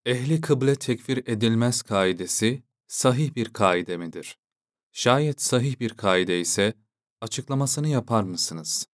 Ehli kıble tekfir edilmez kaidesi sahih bir kaide midir? Şayet sahih bir kaide ise açıklamasını yapar mısınız?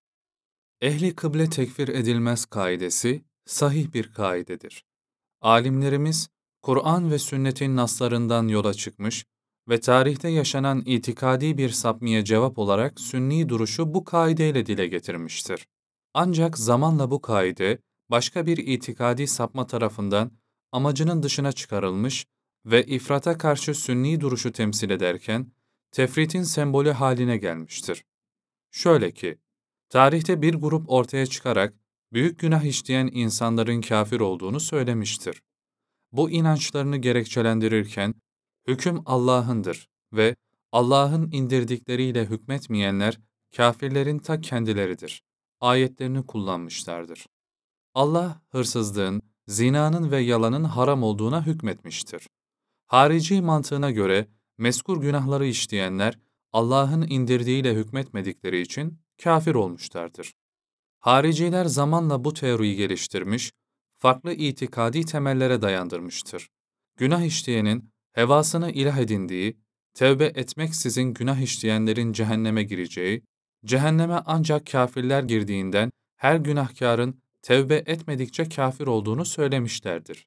Ehli kıble tekfir edilmez kaidesi sahih bir kaidedir. Alimlerimiz Kur'an ve sünnetin naslarından yola çıkmış ve tarihte yaşanan itikadi bir sapmaya cevap olarak sünni duruşu bu kaideyle dile getirmiştir. Ancak zamanla bu kaide başka bir itikadi sapma tarafından amacının dışına çıkarılmış ve ifrata karşı sünni duruşu temsil ederken tefritin sembolü haline gelmiştir. Şöyle ki, tarihte bir grup ortaya çıkarak büyük günah işleyen insanların kafir olduğunu söylemiştir. Bu inançlarını gerekçelendirirken, hüküm Allah'ındır ve Allah'ın indirdikleriyle hükmetmeyenler kafirlerin ta kendileridir. Ayetlerini kullanmışlardır. Allah, hırsızlığın, zinanın ve yalanın haram olduğuna hükmetmiştir. Harici mantığına göre, mezkur günahları işleyenler, Allah'ın indirdiğiyle hükmetmedikleri için kafir olmuşlardır. Hariciler zamanla bu teoriyi geliştirmiş, farklı itikadi temellere dayandırmıştır. Günah işleyenin hevasını ilah edindiği, tevbe etmeksizin günah işleyenlerin cehenneme gireceği, cehenneme ancak kafirler girdiğinden her günahkarın tevbe etmedikçe kafir olduğunu söylemişlerdir.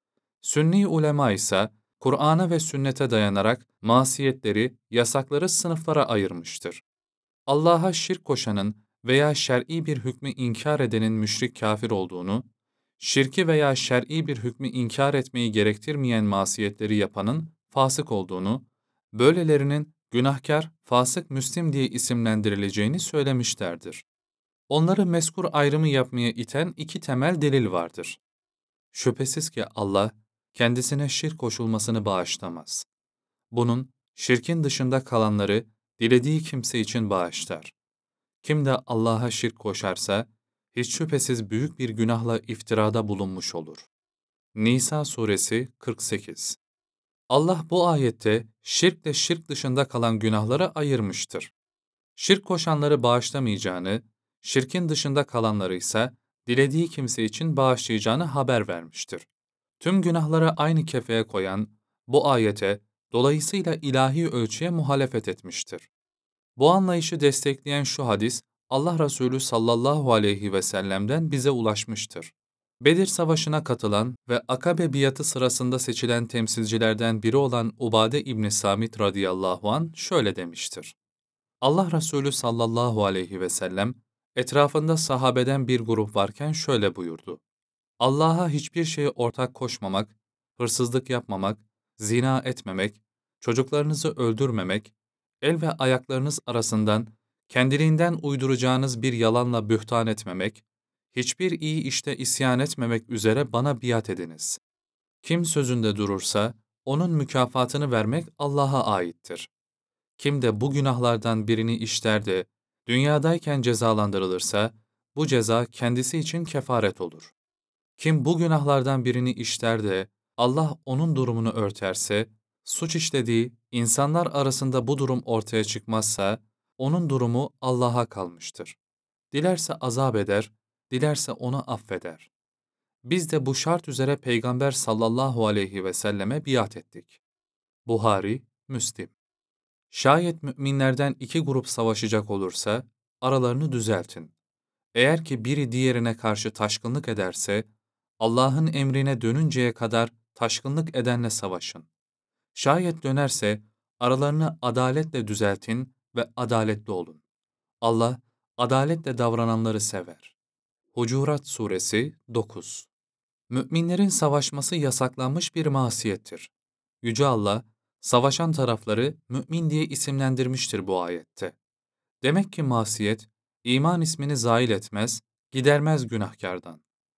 Sünni ulema ise Kur'an'a ve sünnete dayanarak masiyetleri, yasakları sınıflara ayırmıştır. Allah'a şirk koşanın veya şer'i bir hükmü inkar edenin müşrik kafir olduğunu, şirki veya şer'i bir hükmü inkar etmeyi gerektirmeyen masiyetleri yapanın fasık olduğunu, böylelerinin günahkar, fasık Müslim diye isimlendirileceğini söylemişlerdir. Onları mezkur ayrımı yapmaya iten iki temel delil vardır. Şüphesiz ki Allah, kendisine şirk koşulmasını bağışlamaz. Bunun, şirkin dışında kalanları dilediği kimse için bağışlar. Kim de Allah'a şirk koşarsa, hiç şüphesiz büyük bir günahla iftirada bulunmuş olur. Nisa suresi 48. Allah bu ayette şirkle şirk dışında kalan günahları ayırmıştır. Şirk koşanları bağışlamayacağını, şirkin dışında kalanları ise dilediği kimse için bağışlayacağını haber vermiştir. Tüm günahları aynı kefeye koyan bu ayete dolayısıyla ilahi ölçüye muhalefet etmiştir. Bu anlayışı destekleyen şu hadis, Allah Resulü sallallahu aleyhi ve sellem'den bize ulaşmıştır. Bedir Savaşı'na katılan ve Akabe biatı sırasında seçilen temsilcilerden biri olan Ubade İbni Samit radıyallahu an şöyle demiştir. Allah Resulü sallallahu aleyhi ve sellem, etrafında sahabeden bir grup varken şöyle buyurdu. Allah'a hiçbir şeye ortak koşmamak, hırsızlık yapmamak, zina etmemek, çocuklarınızı öldürmemek, el ve ayaklarınız arasından kendiliğinden uyduracağınız bir yalanla bühtan etmemek, hiçbir iyi işte isyan etmemek üzere bana biat ediniz. Kim sözünde durursa, onun mükafatını vermek Allah'a aittir. Kim de bu günahlardan birini işler de, dünyadayken cezalandırılırsa, bu ceza kendisi için kefaret olur. Kim bu günahlardan birini işler de Allah onun durumunu örterse, suç işlediği insanlar arasında bu durum ortaya çıkmazsa, onun durumu Allah'a kalmıştır. Dilerse azap eder, dilerse onu affeder. Biz de bu şart üzere Peygamber sallallahu aleyhi ve selleme biat ettik. Buhari, Müslim. Şayet müminlerden iki grup savaşacak olursa, aralarını düzeltin. Eğer ki biri diğerine karşı taşkınlık ederse, Allah'ın emrine dönünceye kadar taşkınlık edenle savaşın. Şayet dönerse, aralarını adaletle düzeltin ve adaletli olun. Allah, adaletle davrananları sever. Hucurat Suresi 9. Müminlerin savaşması yasaklanmış bir masiyettir. Yüce Allah, savaşan tarafları mümin diye isimlendirmiştir bu ayette. Demek ki masiyet, iman ismini zail etmez, gidermez günahkardan.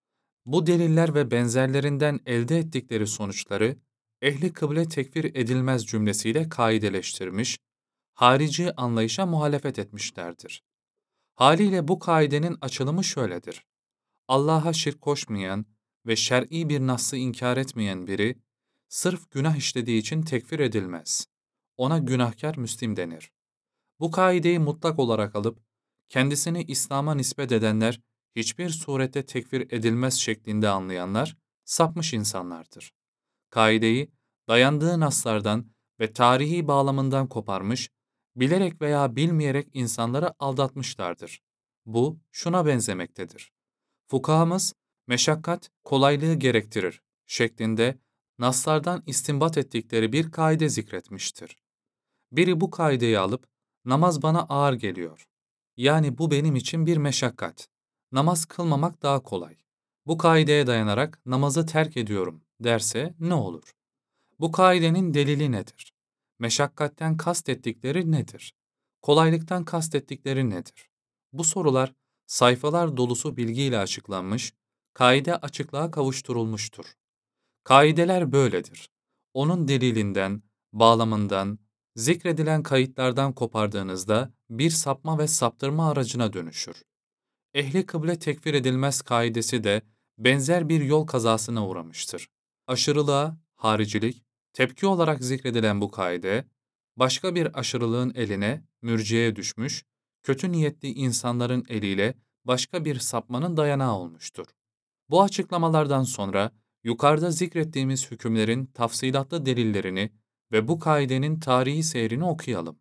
Bu deliller ve benzerlerinden elde ettikleri sonuçları, ehli kıble tekfir edilmez cümlesiyle kaideleştirmiş, harici anlayışa muhalefet etmişlerdir. Haliyle bu kaidenin açılımı şöyledir. Allah'a şirk koşmayan ve şer'i bir nassı inkar etmeyen biri, sırf günah işlediği için tekfir edilmez. Ona günahkar Müslim denir. Bu kaideyi mutlak olarak alıp, kendisini İslam'a nispet edenler, hiçbir surette tekfir edilmez şeklinde anlayanlar, sapmış insanlardır. Kaideyi dayandığı naslardan ve tarihi bağlamından koparmış, bilerek veya bilmeyerek insanları aldatmışlardır. Bu şuna benzemektedir. Fukahamız, meşakkat kolaylığı gerektirir şeklinde naslardan istinbat ettikleri bir kaide zikretmiştir. Biri bu kaideyi alıp, namaz bana ağır geliyor. Yani bu benim için bir meşakkat. Namaz kılmamak daha kolay. Bu kaideye dayanarak namazı terk ediyorum derse ne olur? Bu kaidenin delili nedir? Meşakkatten kastettikleri nedir? Kolaylıktan kastettikleri nedir? Bu sorular sayfalar dolusu bilgiyle açıklanmış, kaide açıklığa kavuşturulmuştur. Kaideler böyledir. Onun delilinden, bağlamından, zikredilen kayıtlardan kopardığınızda bir sapma ve saptırma aracına dönüşür. Ehli kıble tekfir edilmez kaidesi de benzer bir yol kazasına uğramıştır. Aşırılığa, haricilik, tepki olarak zikredilen bu kaide, başka bir aşırılığın eline, mürciyeye düşmüş, kötü niyetli insanların eliyle başka bir sapmanın dayanağı olmuştur. Bu açıklamalardan sonra yukarıda zikrettiğimiz hükümlerin tafsilatlı delillerini ve bu kaidenin tarihi seyrini okuyalım.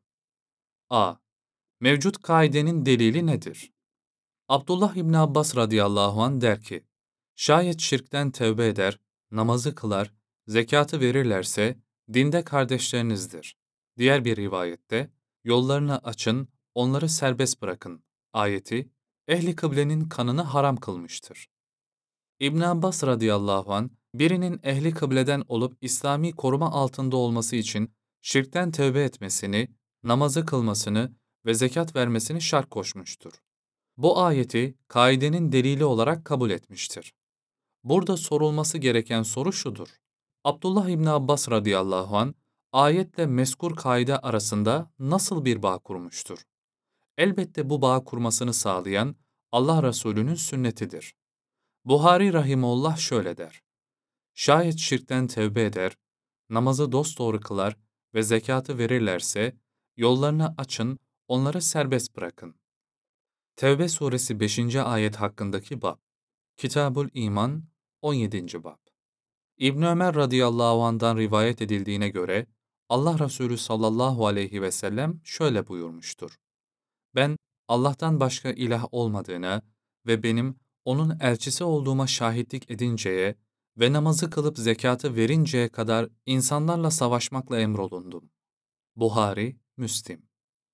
A. Mevcut kaidenin delili nedir? Abdullah İbni Abbas radıyallahu anh der ki, şayet şirkten tevbe eder, namazı kılar, zekatı verirlerse dinde kardeşlerinizdir. Diğer bir rivayette, yollarını açın, onları serbest bırakın ayeti, ehli kıblenin kanını haram kılmıştır. İbn Abbas radıyallahu an birinin ehli kıbleden olup İslami koruma altında olması için şirkten tövbe etmesini, namazı kılmasını ve zekat vermesini şart koşmuştur. Bu ayeti kaidenin delili olarak kabul etmiştir. Burada sorulması gereken soru şudur. Abdullah İbni Abbas radıyallahu an ayetle mezkur kaide arasında nasıl bir bağ kurmuştur? Elbette bu bağ kurmasını sağlayan Allah Resulü'nün sünnetidir. Buhari rahimullah şöyle der. Şayet şirkten tevbe eder, namazı dosdoğru kılar ve zekatı verirlerse, yollarını açın, onları serbest bırakın. Tevbe suresi 5. ayet hakkındaki bab. Kitabul İman 17. bab. İbn Ömer radıyallahu anh'dan rivayet edildiğine göre, Allah Resulü sallallahu aleyhi ve sellem şöyle buyurmuştur. Ben Allah'tan başka ilah olmadığına ve benim onun elçisi olduğuma şahitlik edinceye ve namazı kılıp zekatı verinceye kadar insanlarla savaşmakla emrolundum. Buhari, Müslim.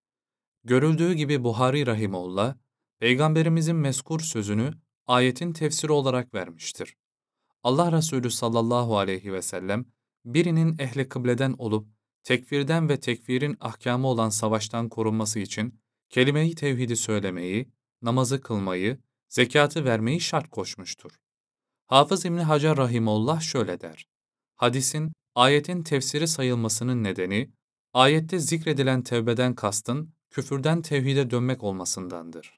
Görüldüğü gibi Buhari rahimullah, Peygamberimizin mezkur sözünü ayetin tefsiri olarak vermiştir. Allah Resulü sallallahu aleyhi ve sellem, birinin ehli kıbleden olup, tekfirden ve tekfirin ahkamı olan savaştan korunması için, kelime-i tevhidi söylemeyi, namazı kılmayı, zekatı vermeyi şart koşmuştur. Hafız İbni Hacer rahimullah şöyle der. Hadisin, ayetin tefsiri sayılmasının nedeni, ayette zikredilen tevbeden kastın, küfürden tevhide dönmek olmasındandır.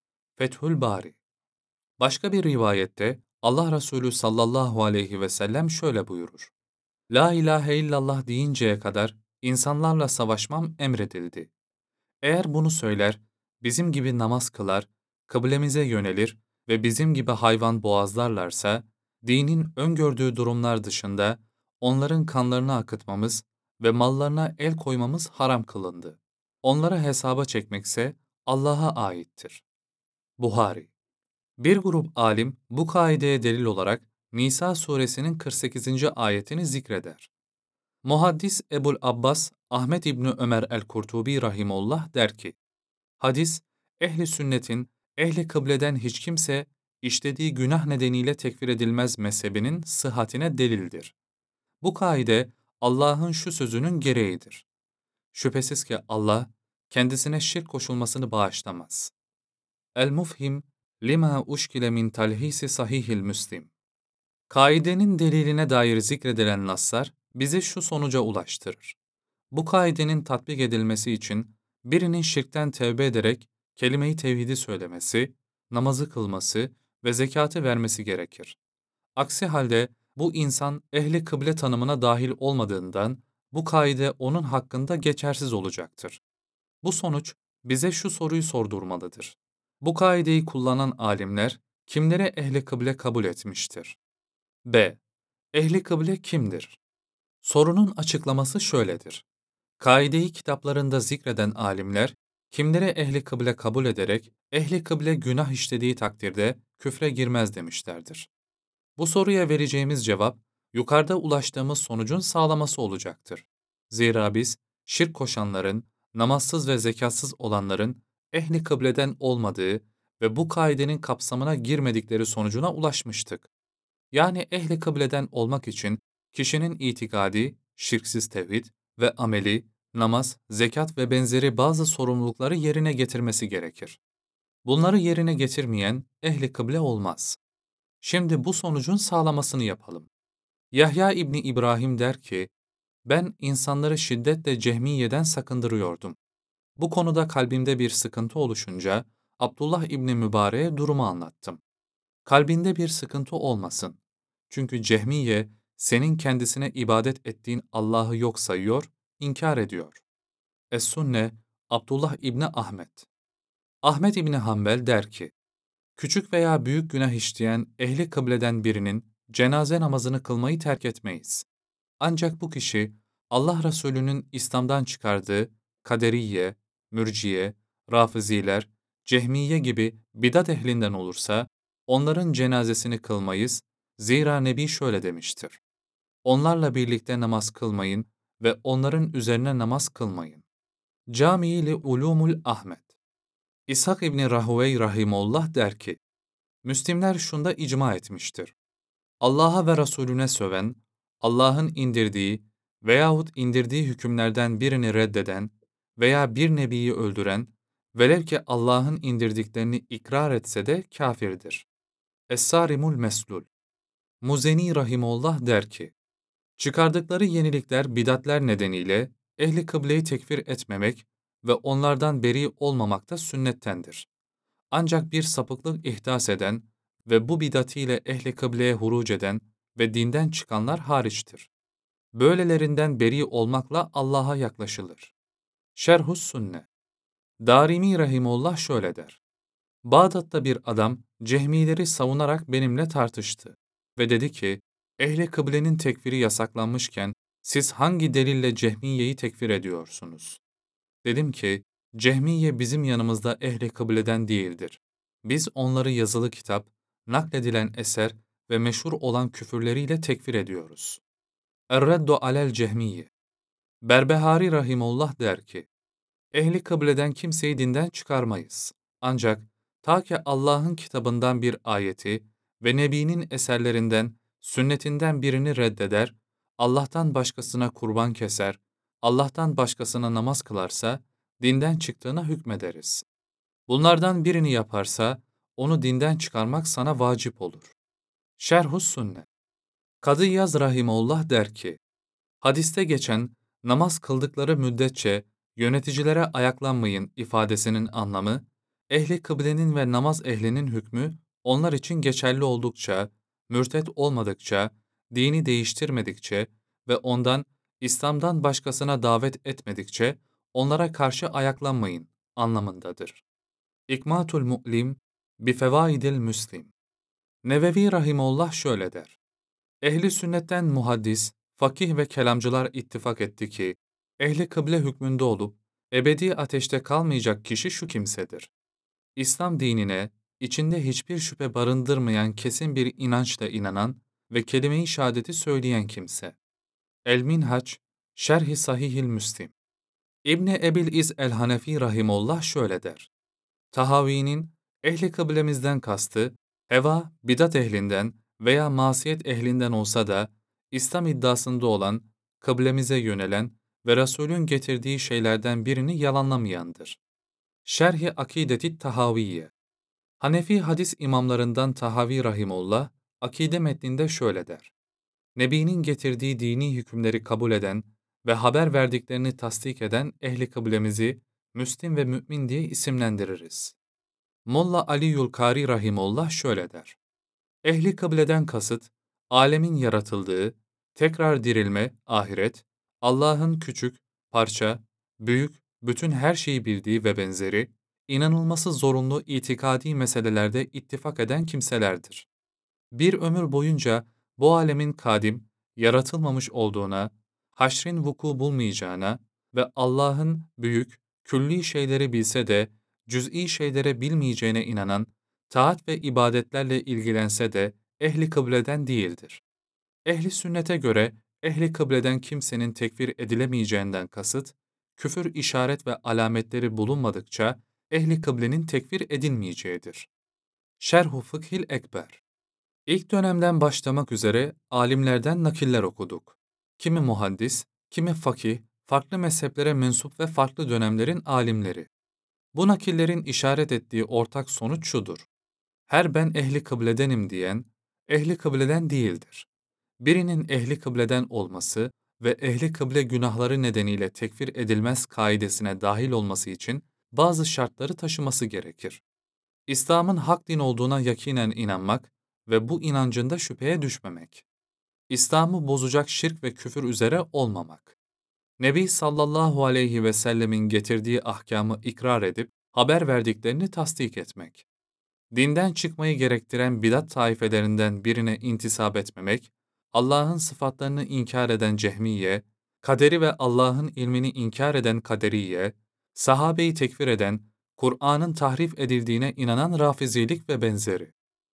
Fethül Bari. Başka bir rivayette Allah Resulü sallallahu aleyhi ve sellem şöyle buyurur. La ilahe illallah deyinceye kadar insanlarla savaşmam emredildi. Eğer bunu söyler, bizim gibi namaz kılar, kıblemize yönelir ve bizim gibi hayvan boğazlarlarsa, dinin öngördüğü durumlar dışında onların kanlarını akıtmamız ve mallarına el koymamız haram kılındı. Onları hesaba çekmekse Allah'a aittir. Buhari. Bir grup alim bu kaideye delil olarak Nisa suresinin 48. ayetini zikreder. Muhaddis Ebul Abbas Ahmet İbni Ömer el-Kurtubi rahimullah der ki, hadis, ehli sünnetin, ehli kıbleden hiç kimse işlediği günah nedeniyle tekfir edilmez mezhebinin sıhhatine delildir. Bu kaide Allah'ın şu sözünün gereğidir. Şüphesiz ki Allah kendisine şirk koşulmasını bağışlamaz. El-Mufhim lima uşkile min talhisi sahihil Müslim. Kaidenin deliline dair zikredilen naslar bizi şu sonuca ulaştırır. Bu kaidenin tatbik edilmesi için birinin şirkten tevbe ederek kelime-i tevhidi söylemesi, namazı kılması ve zekatı vermesi gerekir. Aksi halde bu insan ehli kıble tanımına dahil olmadığından bu kaide onun hakkında geçersiz olacaktır. Bu sonuç bize şu soruyu sordurmalıdır. Bu kaideyi kullanan alimler kimlere ehli kıble kabul etmiştir? B. Ehli kıble kimdir? Sorunun açıklaması şöyledir. Kaideyi kitaplarında zikreden alimler, kimleri ehli kıble kabul ederek, ehli kıble günah işlediği takdirde küfre girmez demişlerdir. Bu soruya vereceğimiz cevap, yukarıda ulaştığımız sonucun sağlaması olacaktır. Zira biz, şirk koşanların, namazsız ve zekatsız olanların ehli kıbleden olmadığı ve bu kaidenin kapsamına girmedikleri sonucuna ulaşmıştık. Yani ehli kıbleden olmak için kişinin itikadi, şirksiz tevhid ve ameli, namaz, zekat ve benzeri bazı sorumlulukları yerine getirmesi gerekir. Bunları yerine getirmeyen ehli kıble olmaz. Şimdi bu sonucun sağlamasını yapalım. Yahya İbni İbrahim der ki, ben insanları şiddetle Cehmiye'den sakındırıyordum. Bu konuda kalbimde bir sıkıntı oluşunca Abdullah İbni Mübarek'e durumu anlattım. Kalbinde bir sıkıntı olmasın. Çünkü Cehmiye, senin kendisine ibadet ettiğin Allah'ı yok sayıyor, inkar ediyor. Es-Sünne, Abdullah İbni Ahmet. Ahmet İbni Hanbel der ki, küçük veya büyük günah işleyen ehli kıbleden birinin cenaze namazını kılmayı terk etmeyiz. Ancak bu kişi, Allah Resulü'nün İslam'dan çıkardığı Kaderiye, Mürciye, Rafiziler, Cehmiye gibi bidat ehlinden olursa, onların cenazesini kılmayız, zira Nebi şöyle demiştir. Onlarla birlikte namaz kılmayın ve onların üzerine namaz kılmayın. Cami-i Ulumul Ahmet. İshak İbni Rahuvey Rahimullah der ki, Müslimler şunda icma etmiştir. Allah'a ve Resulüne söven, Allah'ın indirdiği veyahut indirdiği hükümlerden birini reddeden veya bir nebiyi öldüren, velev ki Allah'ın indirdiklerini ikrar etse de kâfirdir. Es-Sarimul Meslul. Muzeni Rahimullah der ki, çıkardıkları yenilikler, bidatler nedeniyle ehli kıbleyi tekfir etmemek ve onlardan beri olmamak da sünnettendir. Ancak bir sapıklık ihdas eden ve bu bidatiyle ehli kıbleye huruc eden ve dinden çıkanlar hariçtir. Böylelerinden beri olmakla Allah'a yaklaşılır. Şerhus Sünne. Darimi Rahimullah şöyle der. Bağdat'ta bir adam Cehmileri savunarak benimle tartıştı ve dedi ki, ehli kıblenin tekfiri yasaklanmışken siz hangi delille Cehmiye'yi tekfir ediyorsunuz? Dedim ki, Cehmiye bizim yanımızda ehli kıbleden değildir. Biz onları yazılı kitap, nakledilen eser ve meşhur olan küfürleriyle tekfir ediyoruz. Er-Reddu alel Cehmiye. Berbehari Rahimullah der ki, ehli kıbleden kimseyi dinden çıkarmayız. Ancak ta ki Allah'ın kitabından bir ayeti ve Nebi'nin eserlerinden, sünnetinden birini reddeder, Allah'tan başkasına kurban keser, Allah'tan başkasına namaz kılarsa, dinden çıktığına hükmederiz. Bunlardan birini yaparsa, onu dinden çıkarmak sana vacip olur. Şerhus Sünne. Kadı İyaz Rahimullah der ki, hadiste geçen namaz kıldıkları müddetçe yöneticilere ayaklanmayın ifadesinin anlamı, ehli kıblenin ve namaz ehlinin hükmü onlar için geçerli oldukça, mürtet olmadıkça, dini değiştirmedikçe ve ondan İslam'dan başkasına davet etmedikçe onlara karşı ayaklanmayın anlamındadır. İkmatul Mu'lim bifevaidil Müslim. Nevevi Rahimullah şöyle der. Ehli sünnetten muhaddis, fakih ve kelamcılar ittifak etti ki, ehli kıble hükmünde olup, ebedi ateşte kalmayacak kişi şu kimsedir. İslam dinine, içinde hiçbir şüphe barındırmayan kesin bir inançla inanan ve kelime-i şehadeti söyleyen kimse. El-Minhaç, Şerh-i Sahihil Müslim. İbni Ebil İz el-Hanefi Rahimullah şöyle der. Tahavi'nin ehli kıblemizden kastı, heva, bidat ehlinden veya masiyet ehlinden olsa da, İslam iddiasında olan, kıblemize yönelen ve Resulün getirdiği şeylerden birini yalanlamayandır. Şerh-i Akideti Tahaviye. Hanefi hadis imamlarından Tahavi Rahimullah, akide metninde şöyle der. Nebi'nin getirdiği dini hükümleri kabul eden ve haber verdiklerini tasdik eden ehli kıblemizi Müslim ve mümin diye isimlendiririz. Molla Ali Yulkari Rahimullah şöyle der. Ehli kıbleden kasıt, alemin yaratıldığı, tekrar dirilme, ahiret, Allah'ın küçük, parça, büyük, bütün her şeyi bildiği ve benzeri, inanılması zorunlu itikadi meselelerde ittifak eden kimselerdir. Bir ömür boyunca bu alemin kadim, yaratılmamış olduğuna, haşrin vuku bulmayacağına ve Allah'ın büyük, külli şeyleri bilse de cüz'i şeylere bilmeyeceğine inanan, taat ve ibadetlerle ilgilense de ehli kıbleden değildir. Ehli sünnete göre ehli kıbleden kimsenin tekfir edilemeyeceğinden kasıt, küfür işaret ve alametleri bulunmadıkça ehli kıblenin tekfir edilmeyeceğidir. Şerh-u Fıkhil Ekber. İlk dönemden başlamak üzere alimlerden nakiller okuduk. Kimi muhaddis, kimi fakih, farklı mezheplere mensup ve farklı dönemlerin alimleri. Bu nakillerin işaret ettiği ortak sonuç şudur: her ben ehli kıbledenim diyen, ehli kıbleden değildir. Birinin ehli kıbleden olması ve ehli kıble günahları nedeniyle tekfir edilmez kaidesine dahil olması için bazı şartları taşıması gerekir. İslam'ın hak din olduğuna yakinen inanmak ve bu inancında şüpheye düşmemek. İslam'ı bozacak şirk ve küfür üzere olmamak. Nebi sallallahu aleyhi ve sellemin getirdiği ahkamı ikrar edip haber verdiklerini tasdik etmek. Dinden çıkmayı gerektiren bidat taifelerinden birine intisap etmemek, Allah'ın sıfatlarını inkar eden Cehmiye, kaderi ve Allah'ın ilmini inkar eden Kaderiye, sahabeyi tekfir eden, Kur'an'ın tahrif edildiğine inanan Rafizilik ve benzeri.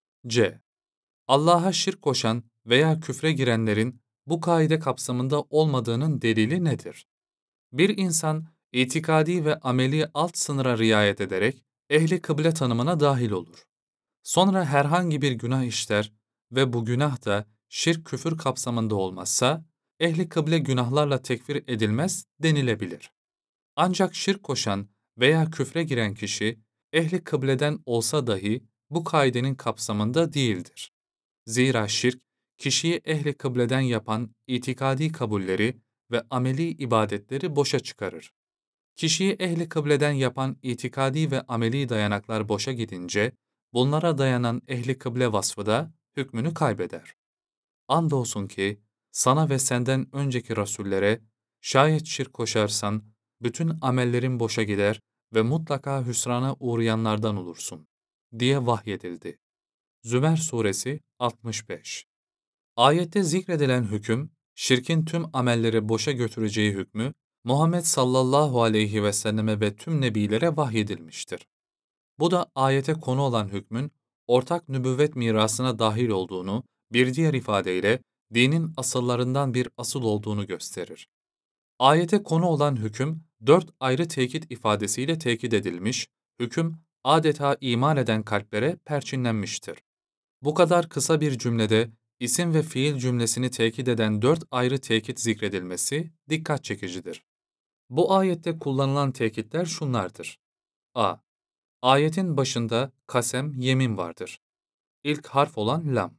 C. Allah'a şirk koşan veya küfre girenlerin bu kaide kapsamında olmadığının delili nedir? Bir insan, itikadi ve ameli alt sınıra riayet ederek ehli kıble tanımına dahil olur. Sonra herhangi bir günah işler ve bu günah da şirk küfür kapsamında olmazsa, ehli kıble günahlarla tekfir edilmez denilebilir. Ancak şirk koşan veya küfre giren kişi, ehli kıbleden olsa dahi bu kaidenin kapsamında değildir. Zira şirk, kişiyi ehli kıbleden yapan itikadi kabulleri ve ameli ibadetleri boşa çıkarır. Kişiyi ehli kıbleden yapan itikadi ve ameli dayanaklar boşa gidince, bunlara dayanan ehli kıble vasfı da hükmünü kaybeder. Andolsun ki, sana ve senden önceki rasullere, şayet şirk koşarsan, bütün amellerin boşa gider ve mutlaka hüsrana uğrayanlardan olursun, diye vahyedildi. Zümer Suresi 65. Ayette zikredilen hüküm, şirkin tüm amelleri boşa götüreceği hükmü, Muhammed sallallahu aleyhi ve selleme ve tüm nebilere vahyedilmiştir. Bu da ayete konu olan hükmün, ortak nübüvvet mirasına dahil olduğunu, bir diğer ifadeyle, dinin asıllarından bir asıl olduğunu gösterir. Ayete konu olan hüküm, 4 ayrı tekit ifadesiyle tekit edilmiş, hüküm adeta iman eden kalplere perçinlenmiştir. Bu kadar kısa bir cümlede isim ve fiil cümlesini tekit eden 4 ayrı tekit zikredilmesi dikkat çekicidir. Bu ayette kullanılan tekitler şunlardır. A. Ayetin başında kasem, yemin vardır. İlk harf olan lam.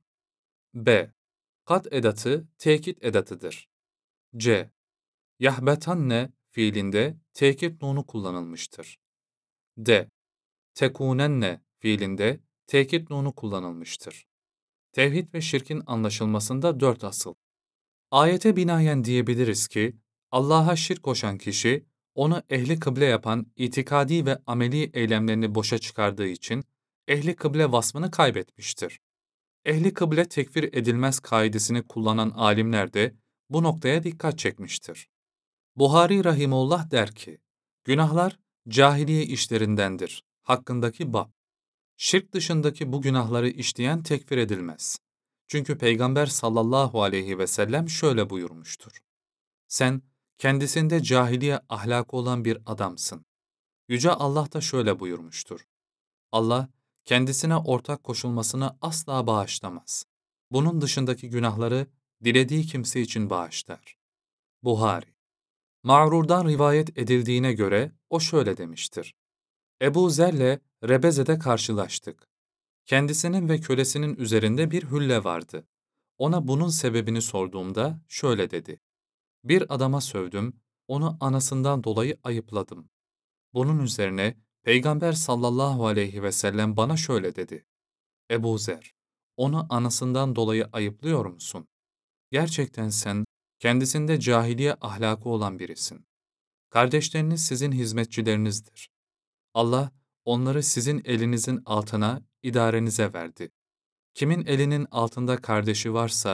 B. Kat edatı tekit edatıdır. C. Yahbetanne fiilinde tekit nunu kullanılmıştır. D. Tekunenne fiilinde tekit nunu kullanılmıştır. Tevhid ve şirkin anlaşılmasında 4 asıl. Ayete binaen diyebiliriz ki, Allah'a şirk koşan kişi, onu ehli kıble yapan itikadi ve ameli eylemlerini boşa çıkardığı için, ehli kıble vasfını kaybetmiştir. Ehli kıble tekfir edilmez kaidesini kullanan alimler de bu noktaya dikkat çekmiştir. Buhari Rahimullah der ki, günahlar cahiliye işlerindendir. Hakkındaki bab. Şirk dışındaki bu günahları işleyen tekfir edilmez. Çünkü Peygamber sallallahu aleyhi ve sellem şöyle buyurmuştur. Sen kendisinde cahiliye ahlakı olan bir adamsın. Yüce Allah da şöyle buyurmuştur. Allah kendisine ortak koşulmasını asla bağışlamaz. Bunun dışındaki günahları dilediği kimse için bağışlar. Buhari. Ma'rur'dan rivayet edildiğine göre o şöyle demiştir. Ebu Zer'le Rebeze'de karşılaştık. Kendisinin ve kölesinin üzerinde bir hülle vardı. Ona bunun sebebini sorduğumda şöyle dedi. Bir adama sövdüm, onu anasından dolayı ayıpladım. Bunun üzerine Peygamber sallallahu aleyhi ve sellem bana şöyle dedi. Ebu Zer, onu anasından dolayı ayıplıyor musun? Gerçekten sen kendisinde cahiliye ahlakı olan birisin. Kardeşleriniz sizin hizmetçilerinizdir. Allah onları sizin elinizin altına, idarenize verdi. Kimin elinin altında kardeşi varsa,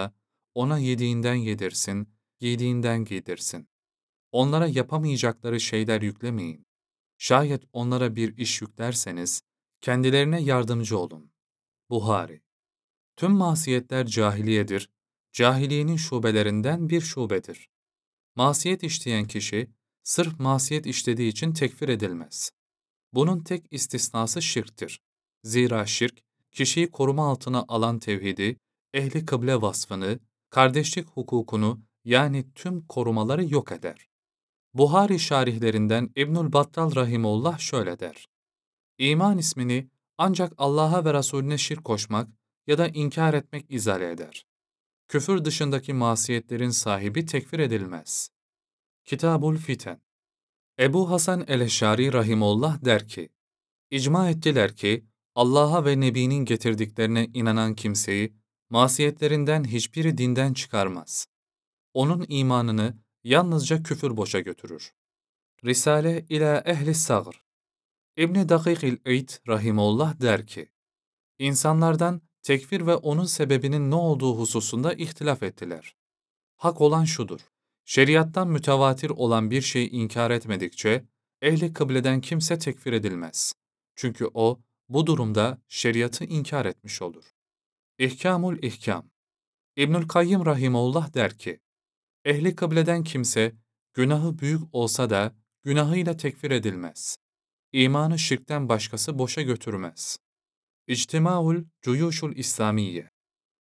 ona yediğinden yedirsin, giydiğinden giydirsin. Onlara yapamayacakları şeyler yüklemeyin. Şayet onlara bir iş yüklerseniz, kendilerine yardımcı olun. Buhari. Tüm masiyetler cahiliyedir, cahiliyenin şubelerinden bir şubedir. Masiyet işleyen kişi, sırf masiyet işlediği için tekfir edilmez. Bunun tek istisnası şirktir. Zira şirk, kişiyi koruma altına alan tevhidi, ehli kıble vasfını, kardeşlik hukukunu yani tüm korumaları yok eder. Buhari şarihlerinden İbnül Battal rahimullah şöyle der: İman ismini ancak Allah'a ve Resulüne şirk koşmak ya da inkar etmek izale eder. Küfür dışındaki masiyetlerin sahibi tekfir edilmez. Kitabul Fiten. Ebu Hasan el-Eşari rahimullah der ki, İcma ettiler ki, Allah'a ve Nebi'nin getirdiklerine inanan kimseyi, masiyetlerinden hiçbiri dinden çıkarmaz. Onun imanını yalnızca küfür boşa götürür. Risale ila ehli sagr. İbn-i Dakîk-il-İd rahimullah der ki, İnsanlardan tekfir ve onun sebebinin ne olduğu hususunda ihtilaf ettiler. Hak olan şudur: şeriattan mütevatir olan bir şeyi inkar etmedikçe, ehli kıbleden kimse tekfir edilmez. Çünkü o, bu durumda şeriatı inkar etmiş olur. İhkamul İhkam. İbnül Kayyım rahimullah der ki, ehli kıbleden kimse, günahı büyük olsa da günahıyla tekfir edilmez. İmanı şirkten başkası boşa götürmez. İctimaul Cuyuşul İslamiye.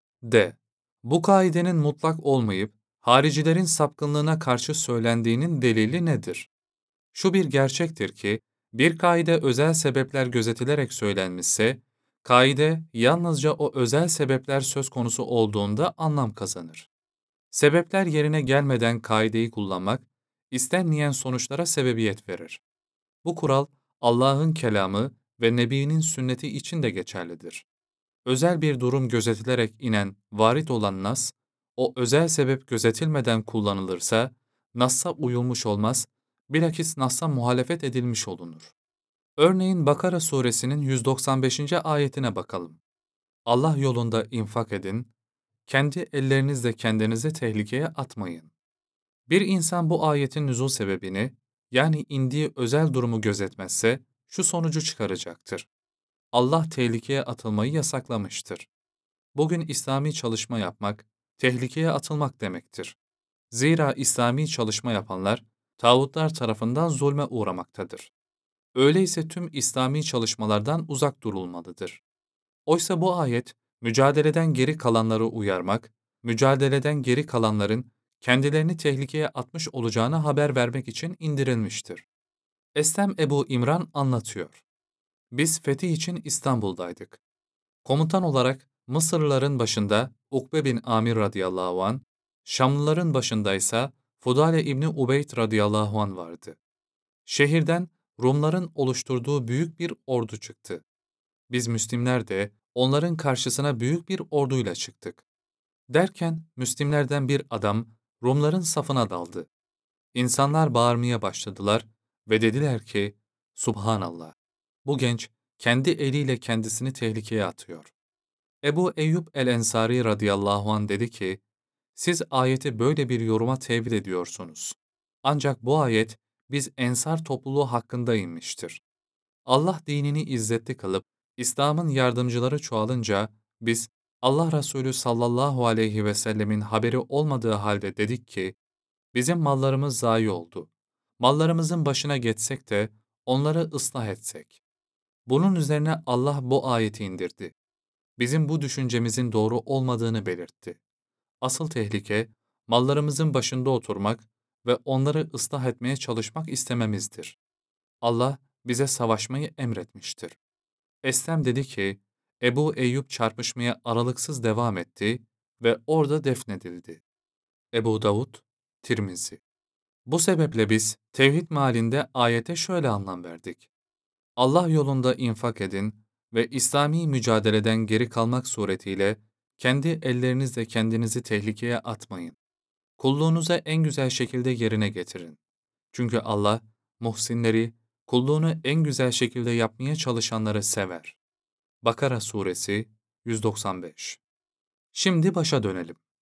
D. Bu kaidenin mutlak olmayıp, haricilerin sapkınlığına karşı söylendiğinin delili nedir? Şu bir gerçektir ki, bir kaide özel sebepler gözetilerek söylenmişse, kaide yalnızca o özel sebepler söz konusu olduğunda anlam kazanır. Sebepler yerine gelmeden kaideyi kullanmak, istenmeyen sonuçlara sebebiyet verir. Bu kural, Allah'ın kelamı ve Nebi'nin sünneti için de geçerlidir. Özel bir durum gözetilerek inen, varit olan nas, o özel sebep gözetilmeden kullanılırsa, Nas'a uyulmuş olmaz, bilakis Nas'a muhalefet edilmiş olunur. Örneğin Bakara suresinin 195. ayetine bakalım. Allah yolunda infak edin, kendi ellerinizle kendinizi tehlikeye atmayın. Bir insan bu ayetin nüzul sebebini, yani indiği özel durumu gözetmezse, şu sonucu çıkaracaktır: Allah tehlikeye atılmayı yasaklamıştır. Bugün İslami çalışma yapmak, tehlikeye atılmak demektir. Zira İslami çalışma yapanlar, tağutlar tarafından zulme uğramaktadır. Öyleyse tüm İslami çalışmalardan uzak durulmalıdır. Oysa bu ayet, mücadeleden geri kalanları uyarmak, mücadeleden geri kalanların kendilerini tehlikeye atmış olacağını haber vermek için indirilmiştir. Eslem Ebu İmran anlatıyor. Biz fetih için İstanbul'daydık. Komutan olarak Mısırlıların başında Ukbe bin Amir radıyallahu an, Şamlıların başındaysa Fudale İbni Ubeyd radıyallahu an vardı. Şehirden Rumların oluşturduğu büyük bir ordu çıktı. Biz Müslimler de onların karşısına büyük bir orduyla çıktık. Derken Müslimlerden bir adam Rumların safına daldı. İnsanlar bağırmaya başladılar ve dediler ki, Subhanallah, bu genç kendi eliyle kendisini tehlikeye atıyor. Ebu Eyyub el-Ensari radıyallahu anh dedi ki, siz ayeti böyle bir yoruma tevil ediyorsunuz. Ancak bu ayet biz Ensar topluluğu hakkında inmiştir. Allah dinini izzetli kılıp, İslam'ın yardımcıları çoğalınca biz Allah Resulü sallallahu aleyhi ve sellemin haberi olmadığı halde dedik ki, bizim mallarımız zayi oldu. Mallarımızın başına geçsek de onları ıslah etsek. Bunun üzerine Allah bu ayeti indirdi. Bizim bu düşüncemizin doğru olmadığını belirtti. Asıl tehlike, mallarımızın başında oturmak ve onları ıslah etmeye çalışmak istememizdir. Allah bize savaşmayı emretmiştir. Eslem dedi ki, Ebu Eyyub çarpışmaya aralıksız devam etti ve orada defnedildi. Ebu Davud, Tirmizi. Bu sebeple biz tevhid mealinde ayete şöyle anlam verdik: Allah yolunda infak edin ve İslami mücadeleden geri kalmak suretiyle kendi ellerinizle kendinizi tehlikeye atmayın. Kulluğunuza en güzel şekilde yerine getirin. Çünkü Allah, muhsinleri, kulluğunu en güzel şekilde yapmaya çalışanları sever. Bakara suresi 195. Şimdi başa dönelim.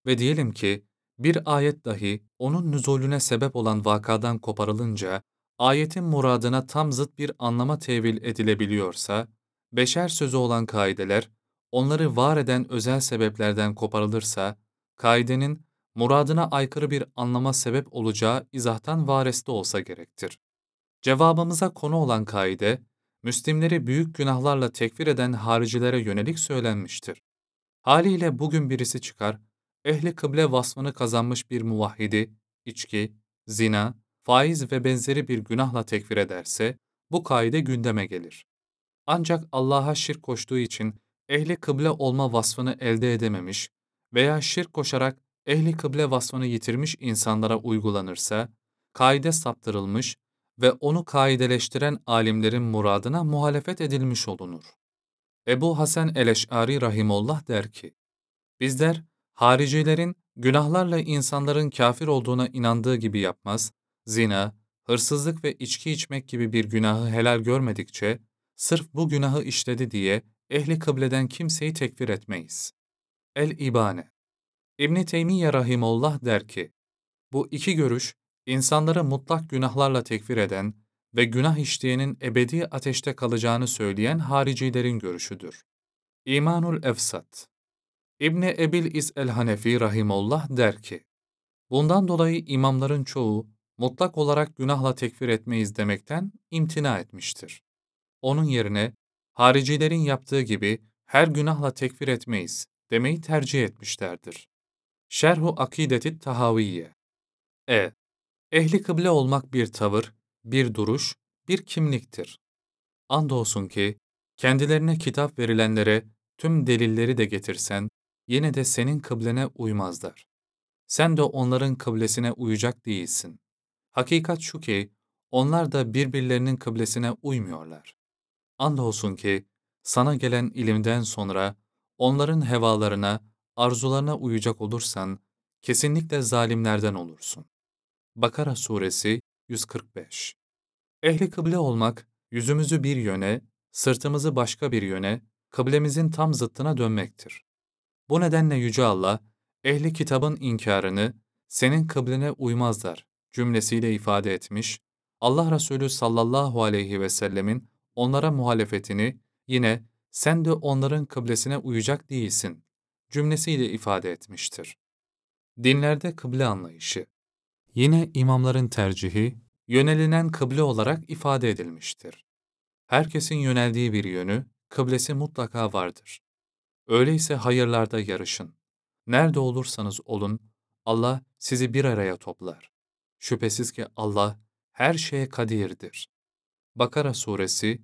Ve diyelim ki bir ayet dahi onun nüzulüne sebep olan vakadan koparılınca, ayetin muradına tam zıt bir anlama tevil edilebiliyorsa, beşer sözü olan kaideler, onları var eden özel sebeplerden koparılırsa, kaidenin muradına aykırı bir anlama sebep olacağı izahtan vareste olsa gerektir. Cevabımıza konu olan kaide, Müslimleri büyük günahlarla tekfir eden haricilere yönelik söylenmiştir. Haliyle bugün birisi çıkar, ehli kıble vasfını kazanmış bir muvahhidi, içki, zina, faiz ve benzeri bir günahla tekfir ederse, bu kaide gündeme gelir. Ancak Allah'a şirk koştuğu için ehli kıble olma vasfını elde edememiş veya şirk koşarak ehli kıble vasfını yitirmiş insanlara uygulanırsa, kaide saptırılmış ve onu kaideleştiren alimlerin muradına muhalefet edilmiş olunur. Ebu Hasan el-Eş'ari rahimullah der ki, bizler, haricilerin günahlarla insanların kafir olduğuna inandığı gibi yapmaz, zina, hırsızlık ve içki içmek gibi bir günahı helal görmedikçe, sırf bu günahı işledi diye ehli kıbleden kimseyi tekfir etmeyiz. El-İbane İbn-i Teymiyye rahimullah der ki, bu iki görüş, insanları mutlak günahlarla tekfir eden ve günah işleyenin ebedi ateşte kalacağını söyleyen haricilerin görüşüdür. İmanul Efsat İbni Ebil İz el-Hanefi rahimullah der ki, bundan dolayı imamların çoğu mutlak olarak günahla tekfir etmeyiz demekten imtina etmiştir. Onun yerine haricilerin yaptığı gibi her günahla tekfir etmeyiz demeyi tercih etmişlerdir. Şerhu Akideti Tahaviyye Ehli kıble olmak bir tavır, bir duruş, bir kimliktir. Andolsun ki, kendilerine kitap verilenlere tüm delilleri de getirsen, yine de senin kıblene uymazlar. Sen de onların kıblesine uyacak değilsin. Hakikat şu ki, onlar da birbirlerinin kıblesine uymuyorlar. Andolsun ki, sana gelen ilimden sonra, onların hevalarına, arzularına uyacak olursan, kesinlikle zalimlerden olursun. Bakara Suresi 145 Ehli kıble olmak, yüzümüzü bir yöne, sırtımızı başka bir yöne, kıblemizin tam zıttına dönmektir. Bu nedenle Yüce Allah, ehli kitabın inkarını, senin kıblene uymazlar cümlesiyle ifade etmiş, Allah Resulü sallallahu aleyhi ve sellemin onlara muhalefetini yine sen de onların kıblesine uyacak değilsin cümlesiyle ifade etmiştir. Dinlerde kıble anlayışı yine imamların tercihi, yönelilen kıble olarak ifade edilmiştir. Herkesin yöneldiği bir yönü, kıblesi mutlaka vardır. Öyleyse hayırlarda yarışın. Nerede olursanız olun, Allah sizi bir araya toplar. Şüphesiz ki Allah her şeye kadirdir. Bakara Suresi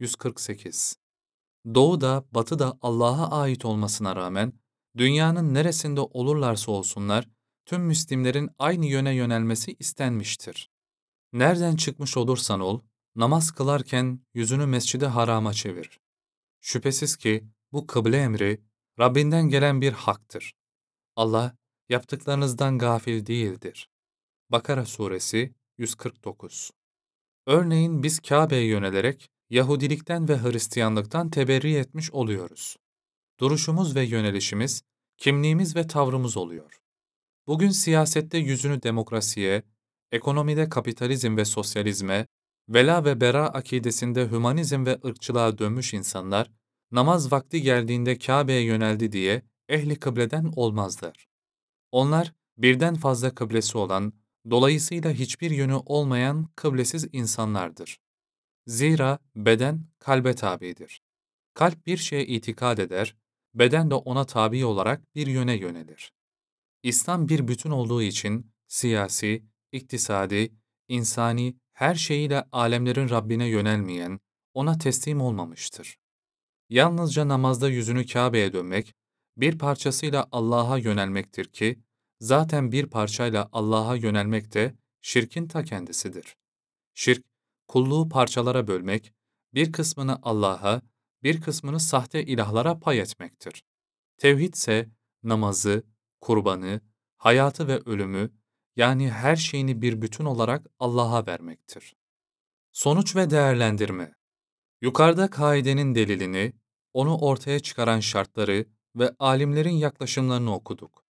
148 Doğu da Batı da Allah'a ait olmasına rağmen, dünyanın neresinde olurlarsa olsunlar, tüm Müslimlerin aynı yöne yönelmesi istenmiştir. Nereden çıkmış olursan ol, namaz kılarken yüzünü Mescid-i Haram'a çevir. Şüphesiz ki bu kıble emri, Rabbinden gelen bir haktır. Allah, yaptıklarınızdan gafil değildir. Bakara Suresi 149 Örneğin biz Kabe'ye yönelerek Yahudilikten ve Hristiyanlıktan teberri etmiş oluyoruz. Duruşumuz ve yönelişimiz, kimliğimiz ve tavrımız oluyor. Bugün siyasette yüzünü demokrasiye, ekonomide kapitalizm ve sosyalizme, vela ve bera akidesinde hümanizm ve ırkçılığa dönmüş insanlar, namaz vakti geldiğinde Kabe'ye yöneldi diye ehli kıbleden olmazlar. Onlar birden fazla kıblesi olan, dolayısıyla hiçbir yönü olmayan kıblesiz insanlardır. Zira beden kalbe tabidir. Kalp bir şeye itikad eder, beden de ona tabi olarak bir yöne yönelir. İslam bir bütün olduğu için siyasi, iktisadi, insani her şeyiyle alemlerin Rabbine yönelmeyen, ona teslim olmamıştır. Yalnızca namazda yüzünü Kabe'ye dönmek, bir parçasıyla Allah'a yönelmektir ki, zaten bir parçayla Allah'a yönelmek de şirkin ta kendisidir. Şirk, kulluğu parçalara bölmek, bir kısmını Allah'a, bir kısmını sahte ilahlara pay etmektir. Tevhid ise namazı, kurbanı, hayatı ve ölümü, yani her şeyini bir bütün olarak Allah'a vermektir. Sonuç ve değerlendirme yukarıda kaidenin delilini, onu ortaya çıkaran şartları ve alimlerin yaklaşımlarını okuduk.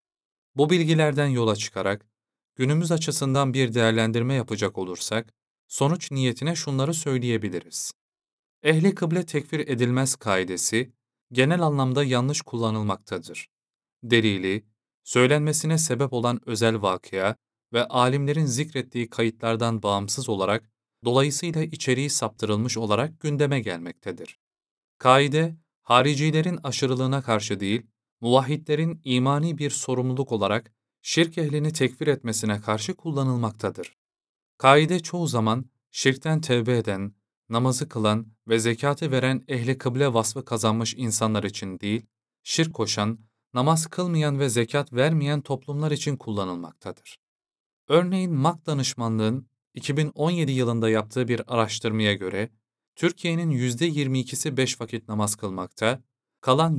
Bu bilgilerden yola çıkarak, günümüz açısından bir değerlendirme yapacak olursak, sonuç niyetine şunları söyleyebiliriz. Ehli kıble tekfir edilmez kaidesi, genel anlamda yanlış kullanılmaktadır. Delili, söylenmesine sebep olan özel vakıa ve alimlerin zikrettiği kayıtlardan bağımsız olarak, dolayısıyla içeriği saptırılmış olarak gündeme gelmektedir. Kaide, haricilerin aşırılığına karşı değil, muvahhidlerin imani bir sorumluluk olarak şirk ehlini tekfir etmesine karşı kullanılmaktadır. Kaide çoğu zaman şirkten tevbe eden, namazı kılan ve zekatı veren ehli kıble vasfı kazanmış insanlar için değil, şirk koşan, namaz kılmayan ve zekat vermeyen toplumlar için kullanılmaktadır. Örneğin MAK Danışmanlığı'nın 2017 yılında yaptığı bir araştırmaya göre, Türkiye'nin %22'si 5 vakit namaz kılmakta, kalan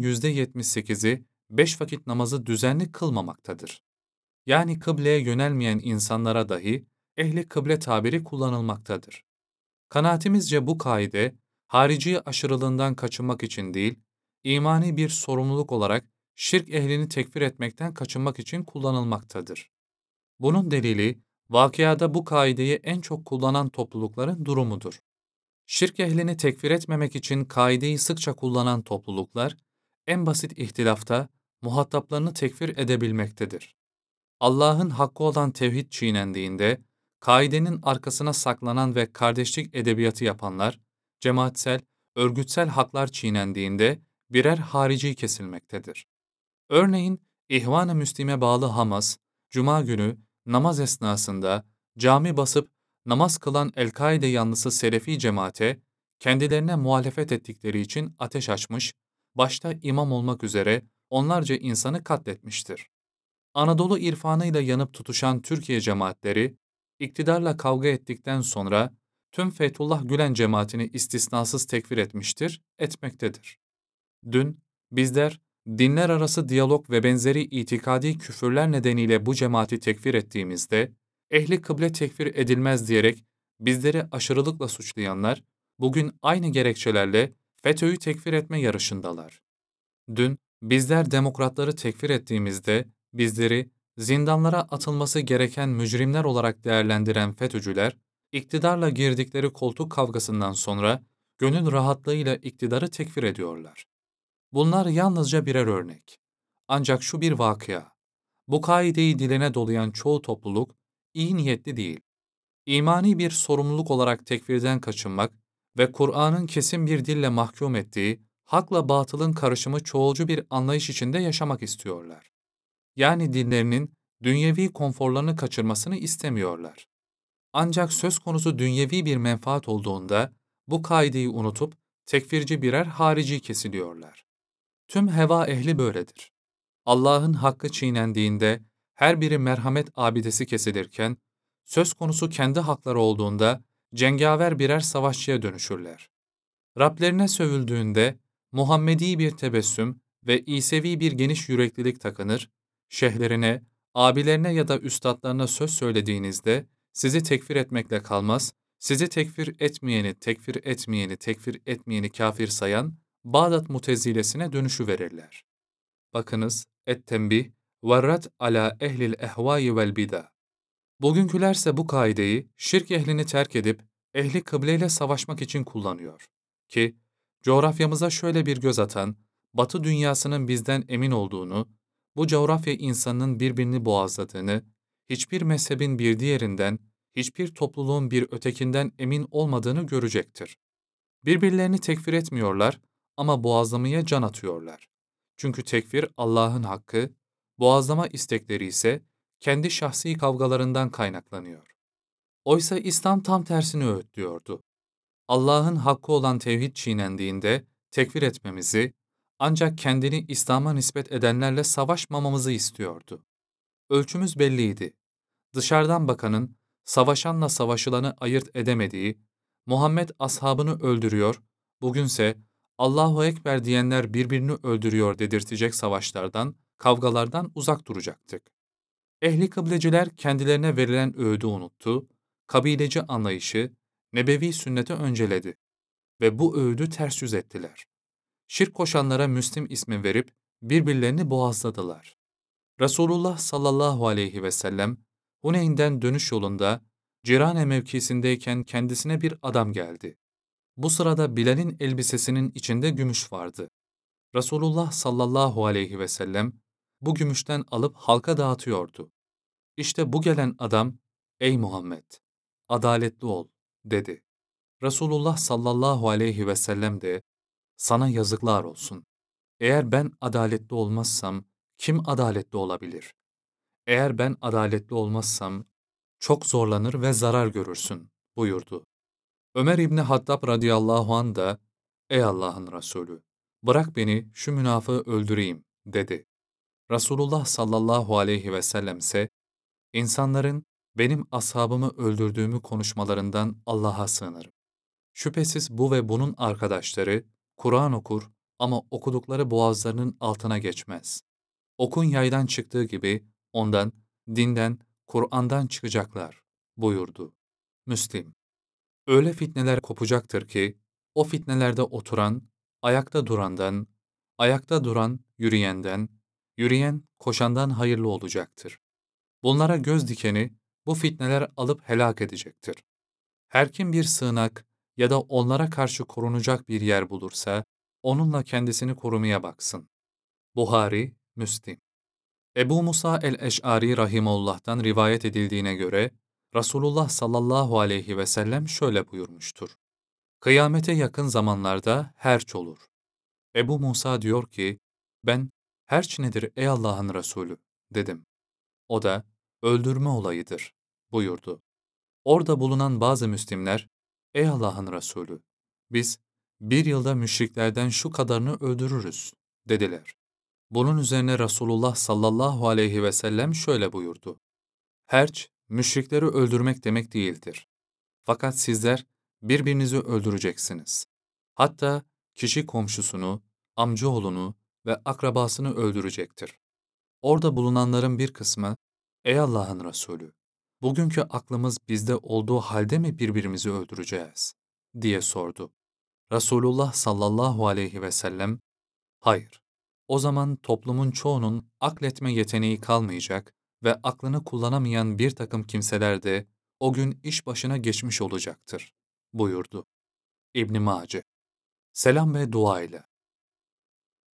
%78'i 5 vakit namazı düzenli kılmamaktadır. Yani kıbleye yönelmeyen insanlara dahi ehli kıble tabiri kullanılmaktadır. Kanaatimizce bu kaide, harici aşırılığından kaçınmak için değil, imani bir sorumluluk olarak şirk ehlini tekfir etmekten kaçınmak için kullanılmaktadır. Bunun delili, vakıada bu kaideyi en çok kullanan toplulukların durumudur. Şirk ehlini tekfir etmemek için kaideyi sıkça kullanan topluluklar, en basit ihtilafta muhataplarını tekfir edebilmektedir. Allah'ın hakkı olan tevhid çiğnendiğinde, kaidenin arkasına saklanan ve kardeşlik edebiyatı yapanlar, cemaatsel, örgütsel haklar çiğnendiğinde birer harici kesilmektedir. Örneğin, İhvan-ı Müslim'e bağlı Hamas, Cuma günü namaz esnasında cami basıp namaz kılan El-Kaide yanlısı Selefi cemaate, kendilerine muhalefet ettikleri için ateş açmış, başta imam olmak üzere onlarca insanı katletmiştir. Anadolu irfanıyla yanıp tutuşan Türkiye cemaatleri, iktidarla kavga ettikten sonra tüm Fethullah Gülen cemaatini istisnasız tekfir etmiştir, etmektedir. Dün, bizler, dinler arası diyalog ve benzeri itikadi küfürler nedeniyle bu cemaati tekfir ettiğimizde, ehli kıble tekfir edilmez diyerek bizleri aşırılıkla suçlayanlar, bugün aynı gerekçelerle FETÖ'yü tekfir etme yarışındalar. Dün, bizler demokratları tekfir ettiğimizde, bizleri zindanlara atılması gereken mücrimler olarak değerlendiren FETÖ'cüler, iktidarla girdikleri koltuk kavgasından sonra gönül rahatlığıyla iktidarı tekfir ediyorlar. Bunlar yalnızca birer örnek. Ancak şu bir vakıa. Bu kaideyi diline dolayan çoğu topluluk iyi niyetli değil. İmani bir sorumluluk olarak tekfirden kaçınmak ve Kur'an'ın kesin bir dille mahkum ettiği, hakla batılın karışımı çoğulcu bir anlayış içinde yaşamak istiyorlar. Yani dinlerinin dünyevi konforlarını kaçırmasını istemiyorlar. Ancak söz konusu dünyevi bir menfaat olduğunda bu kaideyi unutup tekfirci birer harici kesiliyorlar. Tüm heva ehli böyledir. Allah'ın hakkı çiğnendiğinde her biri merhamet abidesi kesilirken, söz konusu kendi hakları olduğunda cengaver birer savaşçıya dönüşürler. Rablerine sövüldüğünde Muhammedi bir tebessüm ve İsevi bir geniş yüreklilik takınır, şeyhlerine, abilerine ya da üstadlarına söz söylediğinizde sizi tekfir etmekle kalmaz, sizi tekfir etmeyeni kafir sayan Bağdat Mutezilesine dönüşüverirler. Bakınız, Et-Tembih, Varrat ala ehlil ehvai vel bida. Bugünkülerse bu kaideyi şirk ehlini terk edip ehli kıbleyle savaşmak için kullanıyor. Ki, coğrafyamıza şöyle bir göz atan, Batı dünyasının bizden emin olduğunu, bu coğrafya insanının birbirini boğazladığını, hiçbir mezhebin bir diğerinden, hiçbir topluluğun bir ötekinden emin olmadığını görecektir. Birbirlerini tekfir etmiyorlar ama boğazlamaya can atıyorlar. Çünkü tekfir Allah'ın hakkı, boğazlama istekleri ise kendi şahsi kavgalarından kaynaklanıyor. Oysa İslam tam tersini öğütlüyordu. Allah'ın hakkı olan tevhid çiğnendiğinde tekfir etmemizi, ancak kendini İslam'a nispet edenlerle savaşmamamızı istiyordu. Ölçümüz belliydi. Dışarıdan bakanın, savaşanla savaşılanı ayırt edemediği, Muhammed ashabını öldürüyor, bugünse Allahu Ekber diyenler birbirini öldürüyor dedirtecek savaşlardan, kavgalardan uzak duracaktık. Ehli kıbleciler kendilerine verilen öğüdü unuttu, kabileci anlayışı, nebevi sünneti önceledi ve bu öğüdü ters yüz ettiler. Şirk koşanlara Müslim ismi verip birbirlerini boğazladılar. Resulullah sallallahu aleyhi ve sellem, Huneyn'den dönüş yolunda Cirane mevkisindeyken kendisine bir adam geldi. Bu sırada Bilal'in elbisesinin içinde gümüş vardı. Resulullah sallallahu aleyhi ve sellem bu gümüşten alıp halka dağıtıyordu. İşte bu gelen adam, "Ey Muhammed, adaletli ol," dedi. Resulullah sallallahu aleyhi ve sellem de, "Sana yazıklar olsun. Eğer ben adaletli olmazsam kim adaletli olabilir? Eğer ben adaletli olmazsam çok zorlanır ve zarar görürsün," buyurdu. Ömer İbni Hattab radıyallahu anh da, "Ey Allah'ın Resulü, bırak beni şu münafığı öldüreyim," dedi. Resulullah sallallahu aleyhi ve sellem ise, "İnsanların benim ashabımı öldürdüğümü konuşmalarından Allah'a sığınırım. Şüphesiz bu ve bunun arkadaşları Kur'an okur ama okudukları boğazlarının altına geçmez. Okun yaydan çıktığı gibi ondan, dinden, Kur'an'dan çıkacaklar," buyurdu. Müslim. Öyle fitneler kopacaktır ki, o fitnelerde oturan, ayakta durandan, ayakta duran, yürüyenden, yürüyen, koşandan hayırlı olacaktır. Bunlara göz dikeni, bu fitneler alıp helak edecektir. Her kim bir sığınak ya da onlara karşı korunacak bir yer bulursa, onunla kendisini korumaya baksın. Buhari, Müslim. Ebu Musa el-Eş'ari rahimehullah'tan rivayet edildiğine göre, Resulullah sallallahu aleyhi ve sellem şöyle buyurmuştur: "Kıyamete yakın zamanlarda herç olur." Ebu Musa diyor ki, "Ben, herç nedir ey Allah'ın Resulü?" dedim. O da, "Öldürme olayıdır," buyurdu. Orada bulunan bazı Müslimler, "Ey Allah'ın Resulü, biz bir yılda müşriklerden şu kadarını öldürürüz," dediler. Bunun üzerine Resulullah sallallahu aleyhi ve sellem şöyle buyurdu: "Herç, müşrikleri öldürmek demek değildir. Fakat sizler birbirinizi öldüreceksiniz. Hatta kişi komşusunu, amcaoğlunu ve akrabasını öldürecektir." Orada bulunanların bir kısmı, "Ey Allah'ın Resulü, bugünkü aklımız bizde olduğu halde mi birbirimizi öldüreceğiz?" diye sordu. Resulullah sallallahu aleyhi ve sellem, "Hayır. O zaman toplumun çoğunun akletme yeteneği kalmayacak ve aklını kullanamayan bir takım kimseler de o gün iş başına geçmiş olacaktır," buyurdu. İbn Mace. Selam ve dua ile.